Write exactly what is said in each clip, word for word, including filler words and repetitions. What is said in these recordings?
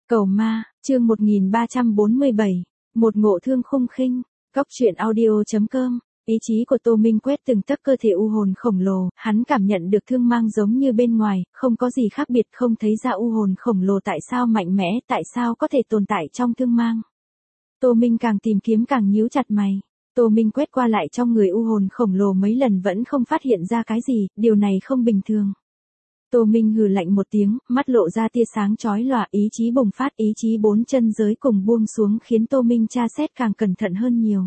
Cầu ma, chương một nghìn ba trăm bốn mươi bảy, một ngộ thương khung khinh, góc truyện audio.com. Ý chí của Tô Minh quét từng tấc cơ thể u hồn khổng lồ, hắn cảm nhận được thương mang giống như bên ngoài, không có gì khác biệt, không thấy ra u hồn khổng lồ tại sao mạnh mẽ, tại sao có thể tồn tại trong thương mang. Tô Minh càng tìm kiếm càng nhíu chặt mày. Tô Minh quét qua lại trong người u hồn khổng lồ mấy lần vẫn không phát hiện ra cái gì, điều này không bình thường. Tô Minh hừ lạnh một tiếng, mắt lộ ra tia sáng chói lòa, ý chí bùng phát, ý chí bốn chân giới cùng buông xuống khiến Tô Minh tra xét càng cẩn thận hơn nhiều.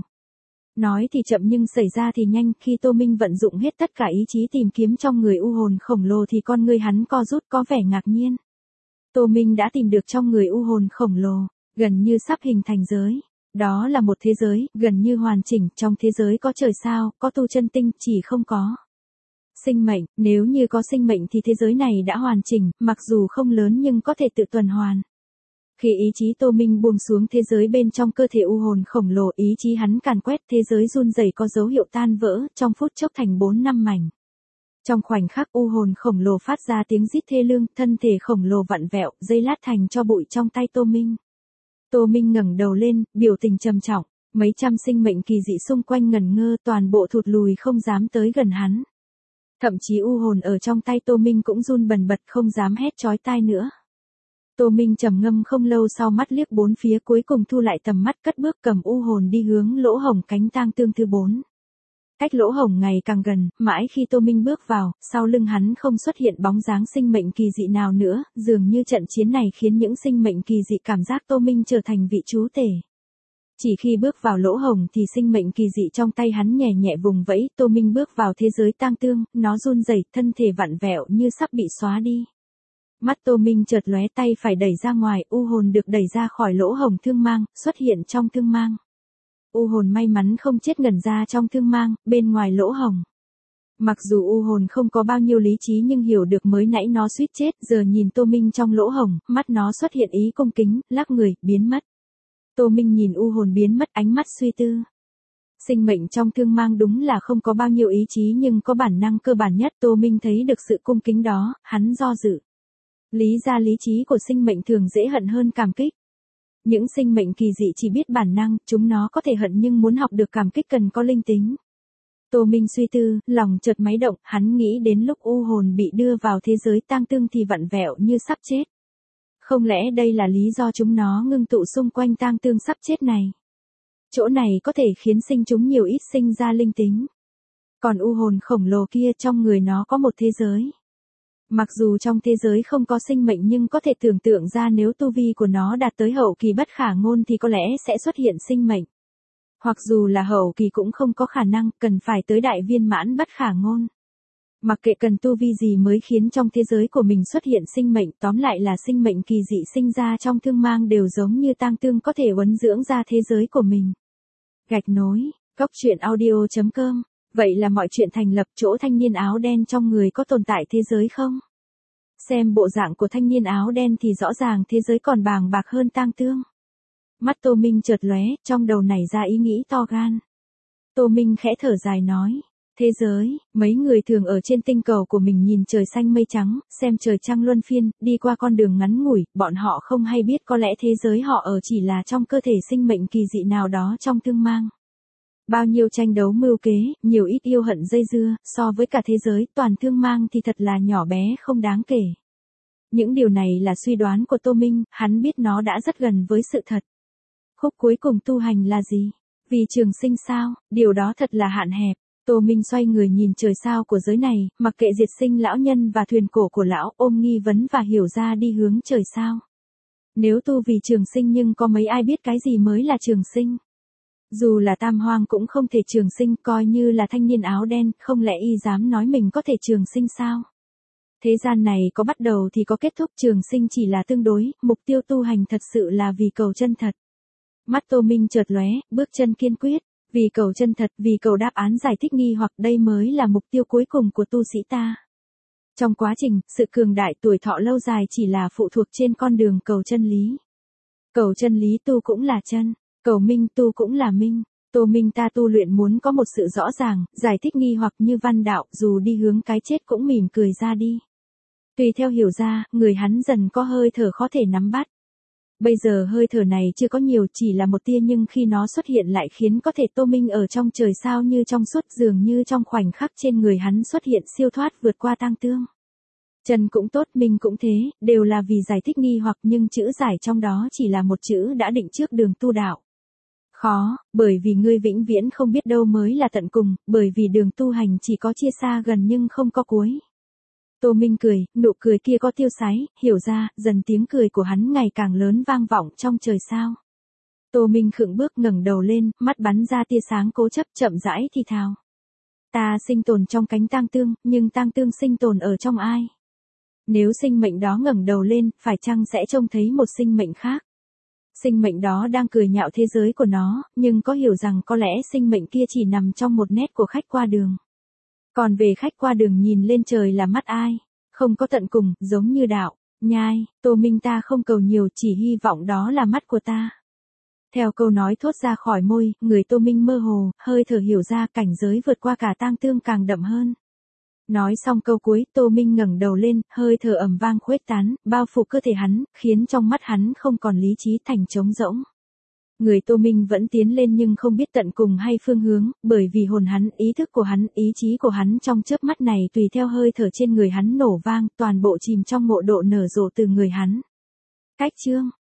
Nói thì chậm nhưng xảy ra thì nhanh, khi Tô Minh vận dụng hết tất cả ý chí tìm kiếm trong người u hồn khổng lồ thì con người hắn co rút có vẻ ngạc nhiên. Tô Minh đã tìm được trong người u hồn khổng lồ, gần như sắp hình thành giới. Đó là một thế giới, gần như hoàn chỉnh, trong thế giới có trời sao, có tu chân tinh, chỉ không có sinh mệnh, nếu như có sinh mệnh thì thế giới này đã hoàn chỉnh, mặc dù không lớn nhưng có thể tự tuần hoàn. Khi ý chí Tô Minh buông xuống thế giới bên trong cơ thể u hồn khổng lồ, ý chí hắn càn quét, thế giới run rẩy có dấu hiệu tan vỡ, trong phút chốc thành bốn năm mảnh. Trong khoảnh khắc u hồn khổng lồ phát ra tiếng rít thê lương, thân thể khổng lồ vặn vẹo, giây lát thành cho bụi trong tay Tô Minh. Tô Minh ngẩng đầu lên, biểu tình trầm trọng, mấy trăm sinh mệnh kỳ dị xung quanh ngẩn ngơ, toàn bộ thụt lùi không dám tới gần hắn. Thậm chí u hồn ở trong tay Tô Minh cũng run bần bật không dám hét chói tai nữa. Tô Minh trầm ngâm không lâu sau, mắt liếc bốn phía, cuối cùng thu lại tầm mắt, cất bước cầm u hồn đi hướng lỗ hổng cánh tang tương thứ bốn. Cách lỗ hổng ngày càng gần, mãi khi Tô Minh bước vào, sau lưng hắn không xuất hiện bóng dáng sinh mệnh kỳ dị nào nữa, dường như trận chiến này khiến những sinh mệnh kỳ dị cảm giác Tô Minh trở thành vị chúa tể. Chỉ khi bước vào lỗ hổng thì sinh mệnh kỳ dị trong tay hắn nhẹ nhẹ vùng vẫy, Tô Minh bước vào thế giới tang tương, nó run rẩy, thân thể vặn vẹo như sắp bị xóa đi. Mắt Tô Minh chợt lóe, tay phải đẩy ra ngoài, u hồn được đẩy ra khỏi lỗ hổng thương mang, xuất hiện trong thương mang. U hồn may mắn không chết ngẩn ra trong thương mang, bên ngoài lỗ hổng. Mặc dù u hồn không có bao nhiêu lý trí nhưng hiểu được mới nãy nó suýt chết, giờ nhìn Tô Minh trong lỗ hổng, mắt nó xuất hiện ý cung kính, lắc người, biến mất. Tô Minh nhìn u hồn biến mất, ánh mắt suy tư. Sinh mệnh trong thương mang đúng là không có bao nhiêu ý chí nhưng có bản năng cơ bản nhất. Tô Minh thấy được sự cung kính đó, hắn do dự. Lý ra lý trí của sinh mệnh thường dễ hận hơn cảm kích. Những sinh mệnh kỳ dị chỉ biết bản năng, chúng nó có thể hận nhưng muốn học được cảm kích cần có linh tính. Tô Minh suy tư, lòng chợt máy động, hắn nghĩ đến lúc u hồn bị đưa vào thế giới tang tương thì vặn vẹo như sắp chết. Không lẽ đây là lý do chúng nó ngưng tụ xung quanh tang tương sắp chết này? Chỗ này có thể khiến sinh chúng nhiều ít sinh ra linh tính. Còn u hồn khổng lồ kia, trong người nó có một thế giới. Mặc dù trong thế giới không có sinh mệnh nhưng có thể tưởng tượng ra nếu tu vi của nó đạt tới hậu kỳ bất khả ngôn thì có lẽ sẽ xuất hiện sinh mệnh. Hoặc dù là hậu kỳ cũng không có khả năng, cần phải tới đại viên mãn bất khả ngôn. Mặc kệ cần tu vi gì mới khiến trong thế giới của mình xuất hiện sinh mệnh, tóm lại là sinh mệnh kỳ dị sinh ra trong thương mang đều giống như tang tương có thể uốn dưỡng ra thế giới của mình. Gạch nối, góc truyện audio.com. Vậy là mọi chuyện thành lập, chỗ thanh niên áo đen trong người có tồn tại thế giới không? Xem bộ dạng của thanh niên áo đen thì rõ ràng thế giới còn bàng bạc hơn tang tương. Mắt Tô Minh chợt lóe, trong đầu nảy ra ý nghĩ to gan. Tô Minh khẽ thở dài nói. Thế giới, mấy người thường ở trên tinh cầu của mình nhìn trời xanh mây trắng, xem trời trăng luân phiên, đi qua con đường ngắn ngủi, bọn họ không hay biết có lẽ thế giới họ ở chỉ là trong cơ thể sinh mệnh kỳ dị nào đó trong thương mang. Bao nhiêu tranh đấu mưu kế, nhiều ít yêu hận dây dưa, so với cả thế giới toàn thương mang thì thật là nhỏ bé không đáng kể. Những điều này là suy đoán của Tô Minh, hắn biết nó đã rất gần với sự thật. Khúc cuối cùng tu hành là gì? Vì trường sinh sao? Điều đó thật là hạn hẹp. Tô Minh xoay người nhìn trời sao của giới này, mặc kệ diệt sinh lão nhân và thuyền cổ của lão, ôm nghi vấn và hiểu ra đi hướng trời sao. Nếu tu vì trường sinh nhưng có mấy ai biết cái gì mới là trường sinh? Dù là tam hoang cũng không thể trường sinh, coi như là thanh niên áo đen, không lẽ y dám nói mình có thể trường sinh sao? Thế gian này có bắt đầu thì có kết thúc, trường sinh chỉ là tương đối, mục tiêu tu hành thật sự là vì cầu chân thật. Mắt Tô Minh chợt lóe, bước chân kiên quyết, vì cầu chân thật, vì cầu đáp án giải thích nghi hoặc đây mới là mục tiêu cuối cùng của tu sĩ ta. Trong quá trình, sự cường đại tuổi thọ lâu dài chỉ là phụ thuộc trên con đường cầu chân lý. Cầu chân lý tu cũng là chân. Cầu minh tu cũng là minh. Tô Minh ta tu luyện muốn có một sự rõ ràng, giải thích nghi hoặc như văn đạo, dù đi hướng cái chết cũng mỉm cười ra đi. Tùy theo hiểu ra, người hắn dần có hơi thở khó thể nắm bắt. Bây giờ hơi thở này chưa có nhiều, chỉ là một tia, nhưng khi nó xuất hiện lại khiến có thể Tô Minh ở trong trời sao như trong suốt, dường như trong khoảnh khắc trên người hắn xuất hiện siêu thoát vượt qua tang tương. Trần cũng tốt, Minh cũng thế, đều là vì giải thích nghi hoặc, nhưng chữ giải trong đó chỉ là một chữ đã định trước đường tu đạo. Khó, bởi vì ngươi vĩnh viễn không biết đâu mới là tận cùng, bởi vì đường tu hành chỉ có chia xa gần nhưng không có cuối. Tô Minh cười, nụ cười kia có tiêu sái, hiểu ra, dần tiếng cười của hắn ngày càng lớn vang vọng trong trời sao. Tô Minh khựng bước ngẩng đầu lên, mắt bắn ra tia sáng cố chấp, chậm rãi thì thào. Ta sinh tồn trong cánh tang tương, nhưng tang tương sinh tồn ở trong ai? Nếu sinh mệnh đó ngẩng đầu lên, phải chăng sẽ trông thấy một sinh mệnh khác? Sinh mệnh đó đang cười nhạo thế giới của nó, nhưng có hiểu rằng có lẽ sinh mệnh kia chỉ nằm trong một nét của khách qua đường. Còn về khách qua đường nhìn lên trời là mắt ai? Không có tận cùng, giống như đạo. Nhai, Tô Minh, ta không cầu nhiều, chỉ hy vọng đó là mắt của ta. Theo câu nói thốt ra khỏi môi, người Tô Minh mơ hồ, hơi thở hiểu ra cảnh giới vượt qua cả tang tương càng đậm hơn. Nói xong câu cuối, Tô Minh ngẩng đầu lên, hơi thở ầm vang khuếch tán, bao phủ cơ thể hắn, khiến trong mắt hắn không còn lý trí, thành trống rỗng. Người Tô Minh vẫn tiến lên nhưng không biết tận cùng hay phương hướng, bởi vì hồn hắn, ý thức của hắn, ý chí của hắn trong chớp mắt này tùy theo hơi thở trên người hắn nổ vang, toàn bộ chìm trong ngộ độ nở rộ từ người hắn. Cách chương